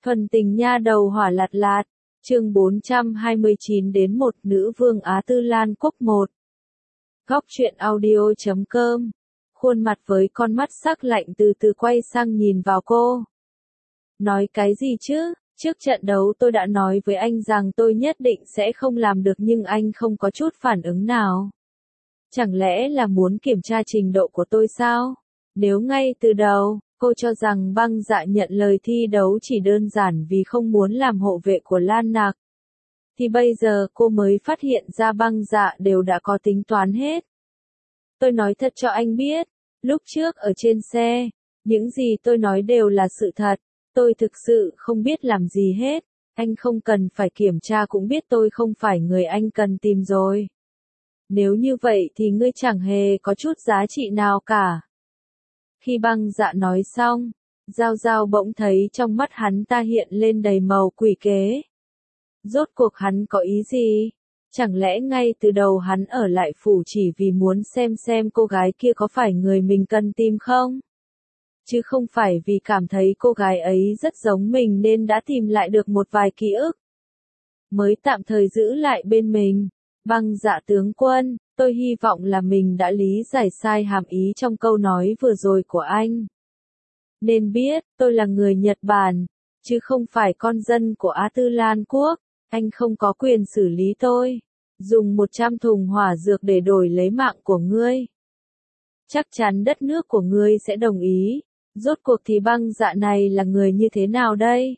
Thuần tình nha đầu hỏa lạt lạt, chương 429 đến một nữ vương Á Tư Lan Quốc 1. Góc truyện audio.com. Khuôn mặt với con mắt sắc lạnh từ từ quay sang nhìn vào cô. Nói cái gì chứ, trước trận đấu tôi đã nói với anh rằng tôi nhất định sẽ không làm được nhưng anh không có chút phản ứng nào. Chẳng lẽ là muốn kiểm tra trình độ của tôi sao? Nếu ngay từ đầu, cô cho rằng Băng Dạ nhận lời thi đấu chỉ đơn giản vì không muốn làm hộ vệ của Lan Nạc, thì bây giờ cô mới phát hiện ra Băng Dạ đều đã có tính toán hết. Tôi nói thật cho anh biết, lúc trước ở trên xe, những gì tôi nói đều là sự thật, tôi thực sự không biết làm gì hết, anh không cần phải kiểm tra cũng biết tôi không phải người anh cần tìm rồi. Nếu như vậy thì ngươi chẳng hề có chút giá trị nào cả. Khi Băng Dạ nói xong, Giao Giao bỗng thấy trong mắt hắn ta hiện lên đầy màu quỷ kế. Rốt cuộc hắn có ý gì? Chẳng lẽ ngay từ đầu hắn ở lại phủ chỉ vì muốn xem cô gái kia có phải người mình cần tìm không? Chứ không phải vì cảm thấy cô gái ấy rất giống mình nên đã tìm lại được một vài ký ức. Mới tạm thời giữ lại bên mình. Băng Dạ tướng quân, tôi hy vọng là mình đã lý giải sai hàm ý trong câu nói vừa rồi của anh. Nên biết, tôi là người Nhật Bản, chứ không phải con dân của Á Tư Lan Quốc, anh không có quyền xử lý tôi. Dùng 100 thùng hỏa dược để đổi lấy mạng của ngươi. Chắc chắn đất nước của ngươi sẽ đồng ý. Rốt cuộc thì Băng Dạ này là người như thế nào đây?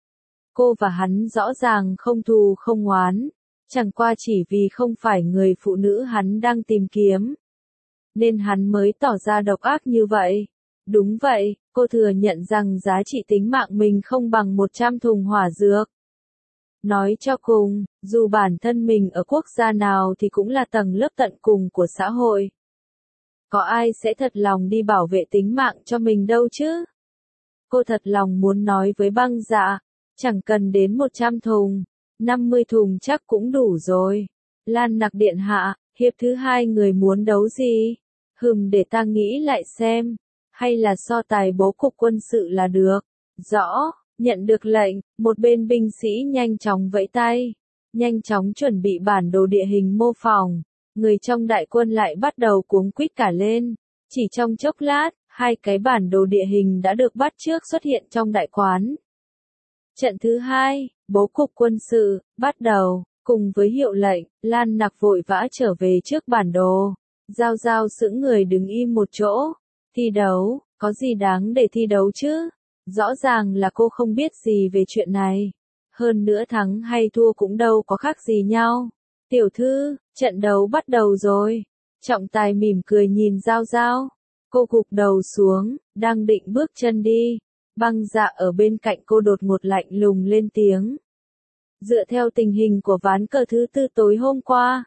Cô và hắn rõ ràng không thù không oán. Chẳng qua chỉ vì không phải người phụ nữ hắn đang tìm kiếm, nên hắn mới tỏ ra độc ác như vậy. Đúng vậy, cô thừa nhận rằng giá trị tính mạng mình không bằng 100 thùng hỏa dược. Nói cho cùng, dù bản thân mình ở quốc gia nào thì cũng là tầng lớp tận cùng của xã hội. Có ai sẽ thật lòng đi bảo vệ tính mạng cho mình đâu chứ? Cô thật lòng muốn nói với Băng Dạ, chẳng cần đến 100 thùng. 50 thùng chắc cũng đủ rồi. Lan Nặc điện hạ, hiệp thứ 2 người muốn đấu gì? Để ta nghĩ lại xem. Hay là so tài bố cục quân sự là được. Rõ, nhận được lệnh, một bên binh sĩ nhanh chóng vẫy tay. Nhanh chóng chuẩn bị bản đồ địa hình mô phỏng. Người trong đại quân lại bắt đầu cuống quýt cả lên. Chỉ trong chốc lát, 2 cái bản đồ địa hình đã được bắt chước xuất hiện trong đại quán. Trận thứ 2, bố cục quân sự, bắt đầu, cùng với hiệu lệnh, Lan Nặc vội vã trở về trước bản đồ. Giao Giao sững người đứng im một chỗ. Thi đấu, có gì đáng để thi đấu chứ? Rõ ràng là cô không biết gì về chuyện này. Hơn nữa thắng hay thua cũng đâu có khác gì nhau. Tiểu thư, trận đấu bắt đầu rồi. Trọng tài mỉm cười nhìn Giao Giao. Cô gục đầu xuống, đang định bước chân đi. Băng Dạ ở bên cạnh cô đột ngột lạnh lùng lên tiếng. Dựa theo tình hình của ván cờ thứ 4 tối hôm qua.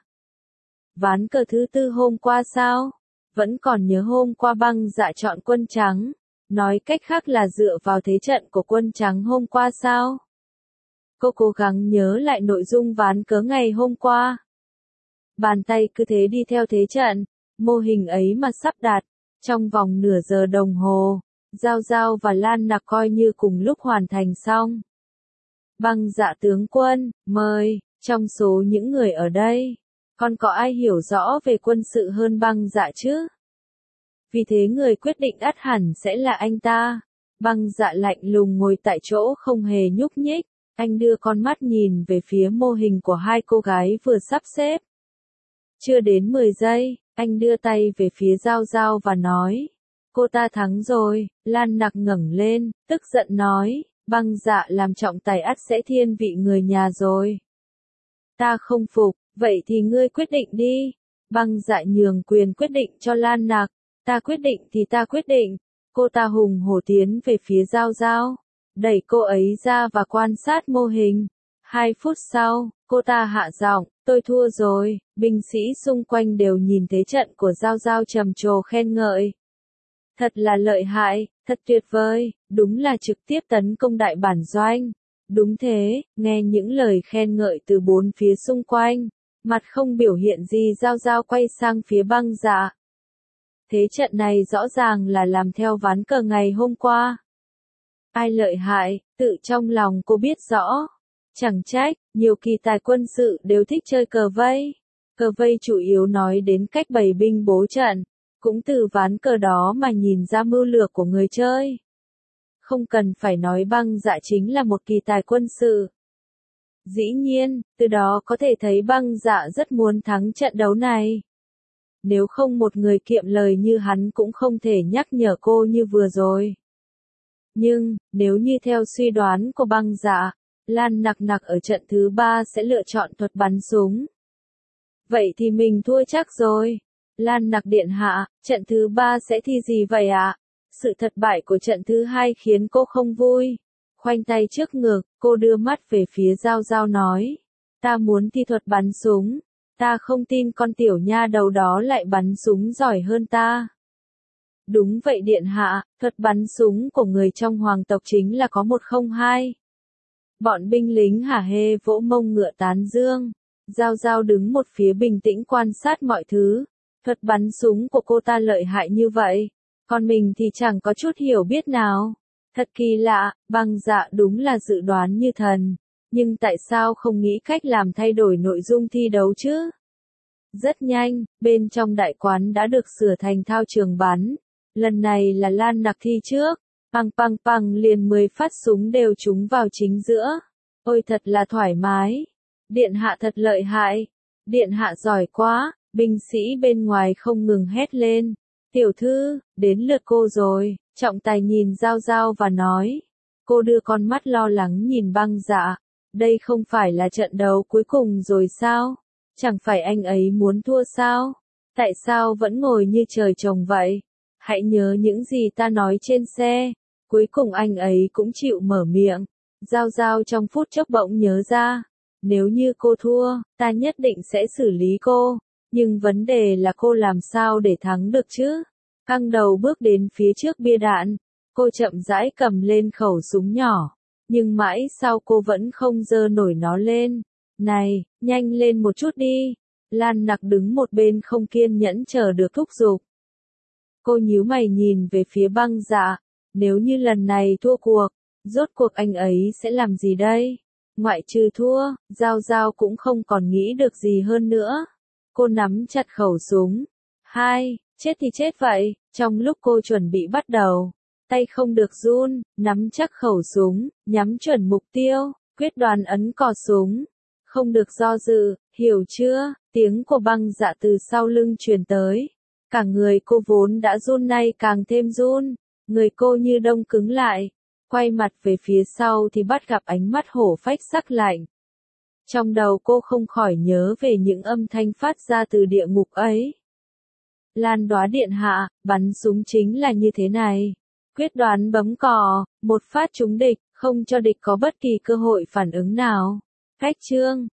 Ván cờ thứ 4 hôm qua sao? Vẫn còn nhớ hôm qua Băng Dạ chọn quân trắng. Nói cách khác là dựa vào thế trận của quân trắng hôm qua sao? Cô cố gắng nhớ lại nội dung ván cờ ngày hôm qua. Bàn tay cứ thế đi theo thế trận. Mô hình ấy mà sắp đặt. Trong vòng nửa giờ đồng hồ. Giao Giao và Lan Nặc coi như cùng lúc hoàn thành xong. Băng Dạ tướng quân, mời, trong số những người ở đây, còn có ai hiểu rõ về quân sự hơn Băng Dạ chứ? Vì thế người quyết định ắt hẳn sẽ là anh ta. Băng Dạ lạnh lùng ngồi tại chỗ không hề nhúc nhích, anh đưa con mắt nhìn về phía mô hình của 2 cô gái vừa sắp xếp. Chưa đến 10 giây, anh đưa tay về phía Giao Giao và nói. Cô ta thắng rồi. Lan Nặc ngẩng lên, tức giận nói, Băng Dạ làm trọng tài ắt sẽ thiên vị người nhà rồi. Ta không phục, vậy thì ngươi quyết định đi. Băng Dạ nhường quyền quyết định cho Lan Nặc. Ta quyết định thì ta quyết định. Cô ta hùng hổ tiến về phía Giao Giao, đẩy cô ấy ra và quan sát mô hình. 2 phút sau, cô ta hạ giọng, tôi thua rồi. Binh sĩ xung quanh đều nhìn thế trận của Giao Giao trầm trồ khen ngợi. Thật là lợi hại, thật tuyệt vời, đúng là trực tiếp tấn công đại bản doanh. Đúng thế, nghe những lời khen ngợi từ 4 phía xung quanh, mặt không biểu hiện gì Giao Giao quay sang phía Băng Dạ. Thế trận này rõ ràng là làm theo ván cờ ngày hôm qua. Ai lợi hại, Tự trong lòng cô biết rõ. Chẳng trách, nhiều kỳ tài quân sự đều thích chơi cờ vây. Cờ vây chủ yếu nói đến cách bày binh bố trận, cũng từ ván cờ đó mà nhìn ra mưu lược của người chơi. Không cần phải nói Băng Dạ chính là một kỳ tài quân sự. Dĩ nhiên, từ đó có thể thấy Băng Dạ rất muốn thắng trận đấu này. Nếu không một người kiệm lời như hắn cũng không thể nhắc nhở cô như vừa rồi. Nhưng, nếu như theo suy đoán của Băng Dạ, Lan Nặc Nặc ở trận thứ 3 sẽ lựa chọn thuật bắn súng. Vậy thì mình thua chắc rồi. Lan Nặc điện hạ, trận thứ 3 sẽ thi gì vậy ạ? Sự thất bại của trận thứ 2 khiến cô không vui. Khoanh tay trước ngực, cô đưa mắt về phía Giao Giao nói. Ta muốn thi thuật bắn súng. Ta không tin con tiểu nha đầu đó lại bắn súng giỏi hơn ta. Đúng vậy điện hạ, thuật bắn súng của người trong hoàng tộc chính là có 102. Bọn binh lính hả hê vỗ mông ngựa tán dương. Giao Giao đứng một phía bình tĩnh quan sát mọi thứ. Thuật bắn súng của cô ta lợi hại như vậy. Còn mình thì chẳng có chút hiểu biết nào. Thật kỳ lạ, Băng Dạ đúng là dự đoán như thần. Nhưng tại sao không nghĩ cách làm thay đổi nội dung thi đấu chứ? Rất nhanh, bên trong đại quán đã được sửa thành thao trường bắn. Lần này là Lan Nặc thi trước. Păng păng păng liền 10 phát súng đều trúng vào chính giữa. Ôi thật là thoải mái. Điện hạ thật lợi hại. Điện hạ giỏi quá. Binh sĩ bên ngoài không ngừng hét lên. Tiểu thư, đến lượt cô rồi. Trọng tài nhìn Giao Giao và nói. Cô đưa con mắt lo lắng nhìn Băng Dạ. Đây không phải là trận đấu cuối cùng rồi sao? Chẳng phải anh ấy muốn thua sao? Tại sao vẫn ngồi như trời trồng vậy? Hãy nhớ những gì ta nói trên xe. Cuối cùng anh ấy cũng chịu mở miệng. Giao Giao trong phút chốc bỗng nhớ ra. Nếu như cô thua, ta nhất định sẽ xử lý cô. Nhưng vấn đề là cô làm sao để thắng được chứ? Căng đầu bước đến phía trước bia đạn. Cô chậm rãi cầm lên khẩu súng nhỏ. Nhưng mãi sau cô vẫn không giơ nổi nó lên. Này, nhanh lên một chút đi. Lan Nặc đứng một bên không kiên nhẫn chờ được thúc giục. Cô nhíu mày nhìn về phía Băng Dạ. Nếu như lần này thua cuộc, rốt cuộc anh ấy sẽ làm gì đây? Ngoại trừ thua, Giao Giao cũng không còn nghĩ được gì hơn nữa. Cô nắm chặt khẩu súng. Chết thì chết vậy. Trong lúc cô chuẩn bị bắt đầu, tay không được run, nắm chắc khẩu súng, nhắm chuẩn mục tiêu, quyết đoán ấn cò súng. Không được do dự, hiểu chưa? Tiếng của Băng Dạ từ sau lưng truyền tới. Cả người cô vốn đã run nay càng thêm run. Người cô như đông cứng lại. Quay mặt về phía sau thì bắt gặp ánh mắt hổ phách sắc lạnh. Trong đầu cô không khỏi nhớ về những âm thanh phát ra từ địa ngục ấy. Lan Đóa điện hạ, bắn súng chính là như thế này. Quyết đoán bấm cò, một phát trúng địch, không cho địch có bất kỳ cơ hội phản ứng nào. Cách chương